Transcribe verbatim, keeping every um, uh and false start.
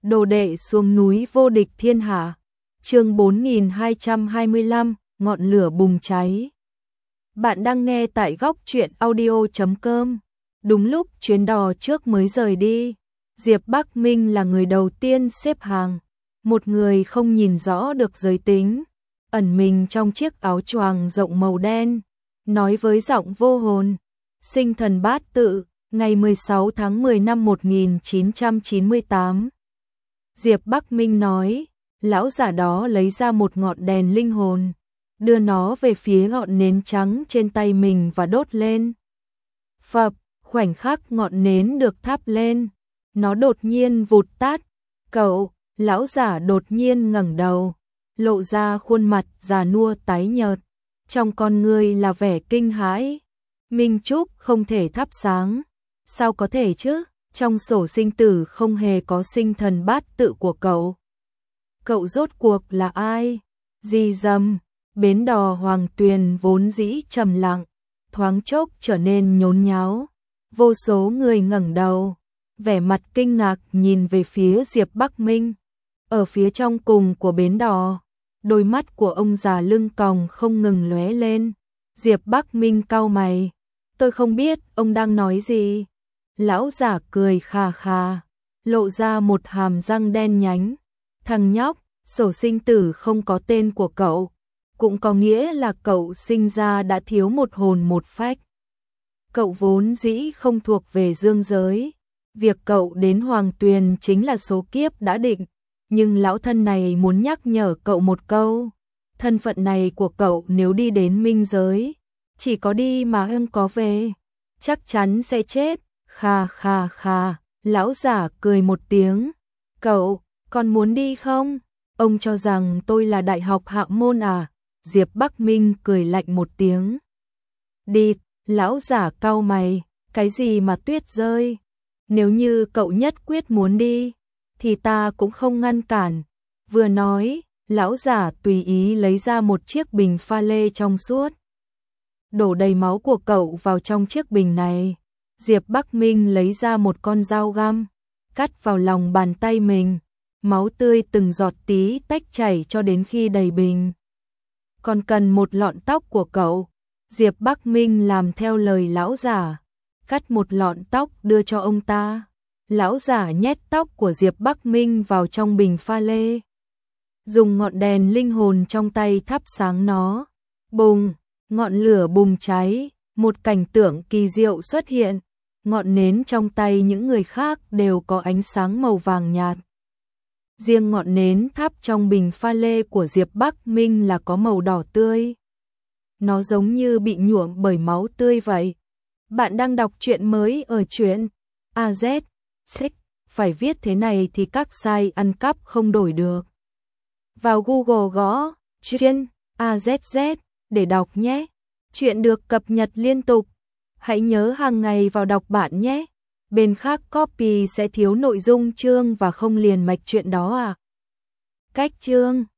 Đồ đệ xuống núi vô địch thiên hạ. Chương bốn nghìn hai trăm hai mươi lăm, ngọn lửa bùng cháy. Bạn đang nghe tại góc truyện audio chấm com. Đúng lúc chuyến đò trước mới rời đi, Diệp Bắc Minh là người đầu tiên xếp hàng. Một người không nhìn rõ được giới tính, ẩn mình trong chiếc áo choàng rộng màu đen, nói với giọng vô hồn: sinh thần bát tự, ngày mười sáu tháng mười năm một nghìn chín trăm chín mươi tám. Diệp Bắc Minh nói, lão giả đó lấy ra một ngọn đèn linh hồn, đưa nó về phía ngọn nến trắng trên tay mình và đốt lên. Phập, khoảnh khắc ngọn nến được thắp lên, nó đột nhiên vụt tắt. Cậu, lão giả đột nhiên ngẩng đầu, lộ ra khuôn mặt già nua tái nhợt, trong con ngươi là vẻ kinh hãi. Minh Trúc không thể thắp sáng. Sao có thể chứ? Trong sổ sinh tử không hề có sinh thần bát tự của cậu. Cậu rốt cuộc là ai? Di Dầm. Bến đò Hoàng Tuyền vốn dĩ trầm lặng, thoáng chốc trở nên nhốn nháo. Vô số người ngẩng đầu, vẻ mặt kinh ngạc nhìn về phía Diệp Bắc Minh. Ở phía trong cùng của bến đò, đôi mắt của ông già lưng còng không ngừng lóe lên. Diệp Bắc Minh cau mày, tôi không biết ông đang nói gì. Lão giả cười khà khà, lộ ra một hàm răng đen nhánh. Thằng nhóc, sổ sinh tử không có tên của cậu, cũng có nghĩa là cậu sinh ra đã thiếu một hồn một phách. Cậu vốn dĩ không thuộc về dương giới. Việc cậu đến Hoàng Tuyền chính là số kiếp đã định. Nhưng lão thân này muốn nhắc nhở cậu một câu. Thân phận này của cậu nếu đi đến minh giới, chỉ có đi mà không có về, chắc chắn sẽ chết. Khà khà khà, lão giả cười một tiếng. Cậu, còn muốn đi không? Ông cho rằng tôi là đại học hạ môn à? Diệp Bắc Minh cười lạnh một tiếng. Đi, lão giả cau mày, cái gì mà tuyết rơi? Nếu như cậu nhất quyết muốn đi, thì ta cũng không ngăn cản. Vừa nói, lão giả tùy ý lấy ra một chiếc bình pha lê trong suốt. Đổ đầy máu của cậu vào trong chiếc bình này. Diệp Bắc Minh lấy ra một con dao găm, cắt vào lòng bàn tay mình. Máu tươi từng giọt tí tách chảy cho đến khi đầy bình. Còn cần một lọn tóc của cậu. Diệp Bắc Minh làm theo lời lão giả, cắt một lọn tóc đưa cho ông ta. Lão giả nhét tóc của Diệp Bắc Minh vào trong bình pha lê, dùng ngọn đèn linh hồn trong tay thắp sáng nó. Bùng, ngọn lửa bùng cháy, một cảnh tượng kỳ diệu xuất hiện. Ngọn nến trong tay những người khác đều có ánh sáng màu vàng nhạt. Riêng ngọn nến thắp trong bình pha lê của Diệp Bắc Minh là có màu đỏ tươi. Nó giống như bị nhuộm bởi máu tươi vậy. Bạn đang đọc truyện mới ở truyện a zét xích, phải viết thế này thì các site ăn cắp không đổi được. Vào Google gõ truyện a zét zét để đọc nhé. Truyện được cập nhật liên tục. Hãy nhớ hàng ngày vào đọc bạn nhé. Bên khác copy sẽ thiếu nội dung chương và không liền mạch truyện đó à. Cách chương